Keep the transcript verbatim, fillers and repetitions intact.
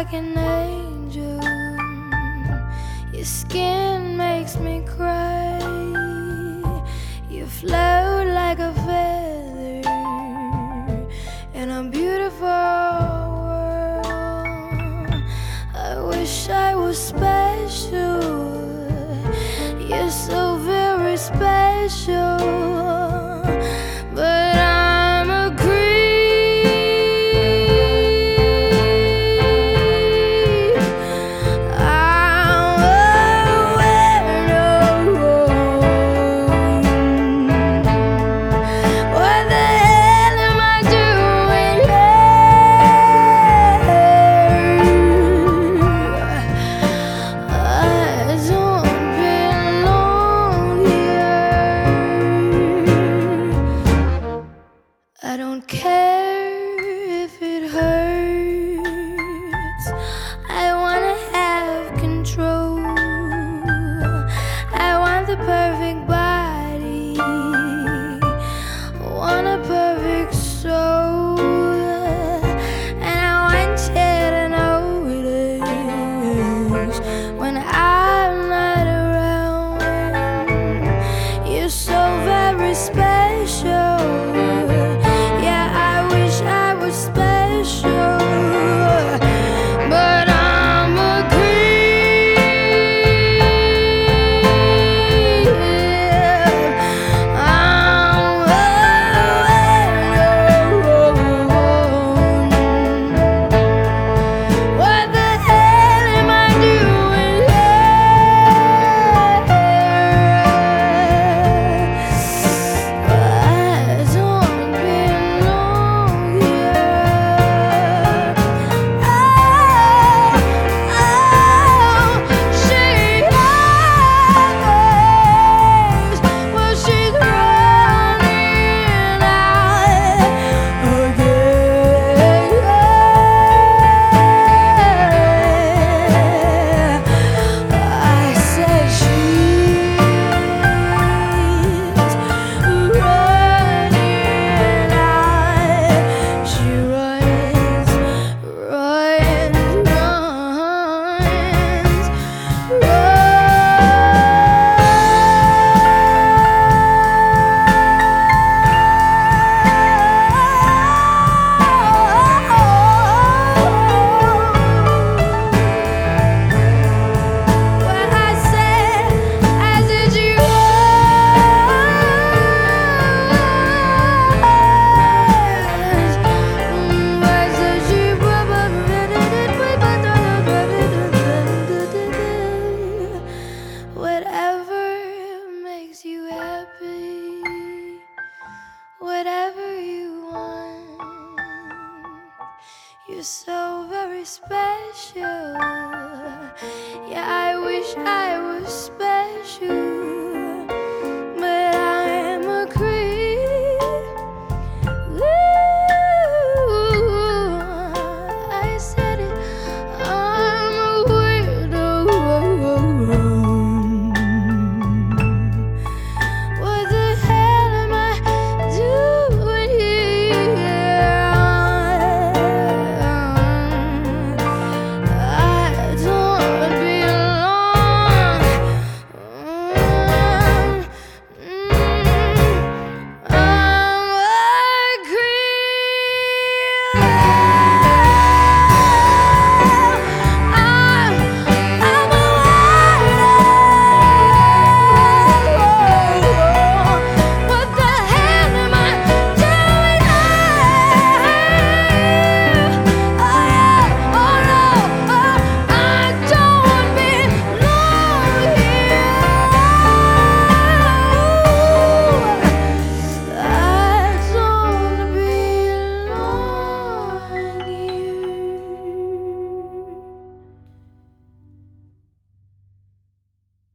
like an angel. Your skin makes me cry. You float like a feather in a beautiful world. I wish I was special. You're so very special, but I'm a creep. I'm a weirdo. What the hell am I doing here? I don't belong here. I don't care if it hurts. I wanna have control. I want the perfect body, want a perfect soul, and I want you to notice when I'm not around. You're so very special. Yeah, I wish I was special, but I'm a creep. I'm a weirdo. What the hell am I doing here? I don't belong here. Oh, oh, she knows. Well, she's running out again. I said she's running out. She runs, runs, runs, Well, I said, I said she runs. Mm, I said she whatever makes you happy, whatever you want. You're so very special. Yeah, I wish I was special.